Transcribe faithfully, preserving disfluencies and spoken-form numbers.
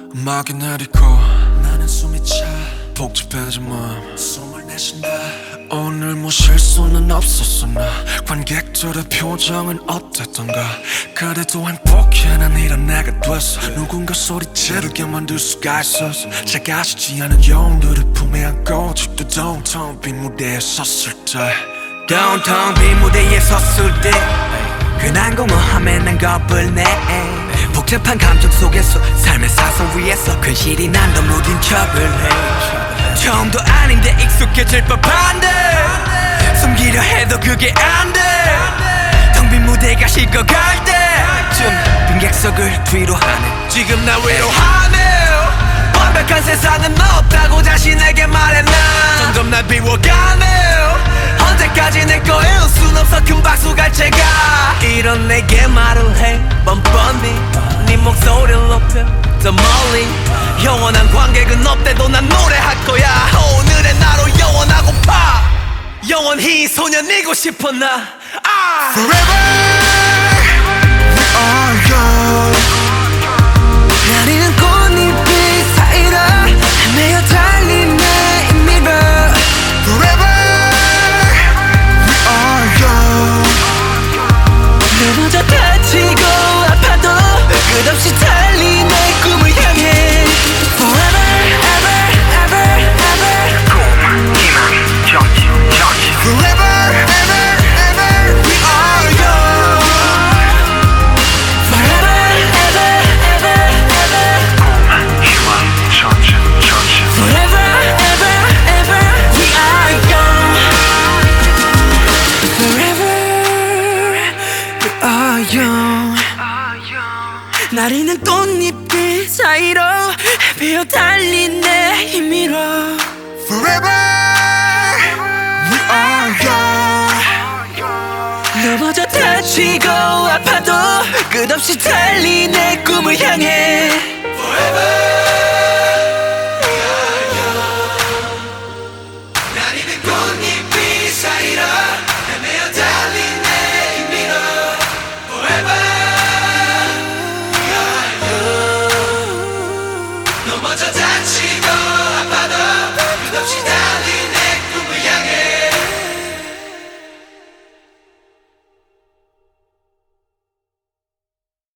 음악이 내리고 나는 숨이 차 복잡해진 마음 숨을 내쉰다. 오늘 뭐 실수는 없었으나 관객들의 표정은 어땠던가. 그래도 행복해 난 이런 내가 됐어. 누군가 소리 지르게 만들 수가 있었어. 작아지지 않은 영웅들을 품에 안고 집도 downtown 빈 무대에 섰을 때 downtown 빈 무대에 섰을 때 그 난공허함에 난 겁을 내. 복잡한 감정 속에서 삶의 사선 위에서 근실이 난 더 무딘 척을 해. 처음도 아닌데 익숙해질 법한데 숨기려 해도 그게 안돼. 텅 빈 무대가 식어갈 때쯤 빈객석을 뒤로 하네. 지금 나 외로워하네. 완벽한 세상은 없다고 자신에게 말해. 난 점점 날 비워가네. 언제까지 내 거일 순 없어 큰 박수 갈 채가. 이런 내게 말을 해 뻔뻔히. 네 목소리를 높여 더 멀리. 영원한 관객은 없대도 난 노래할 거야. 오늘의 나로 영원하고파. 영원히 소년이고 싶어 나. 아! Forever we are young. 나리는 꽃잎이 사이로 헤매어 달리네 이 mirror. Forever we are young. 넘어져 다치고 아파도 끝없이 달린 내 꿈을 향해. Forever, ever, ever, ever. 꿈, 희망, 전진, 전진. Forever, ever, ever we are young. Forever, ever, ever, ever. 꿈, 희망, 전진, 전진. Forever, ever, ever we are young. Forever we are young. 나리는 꽃잎들 사이로 헤매어 달린 내 힘으로. Forever we are young. 넘어져 다치고 아파도 끝없이 달린 내 꿈을 향해. Forever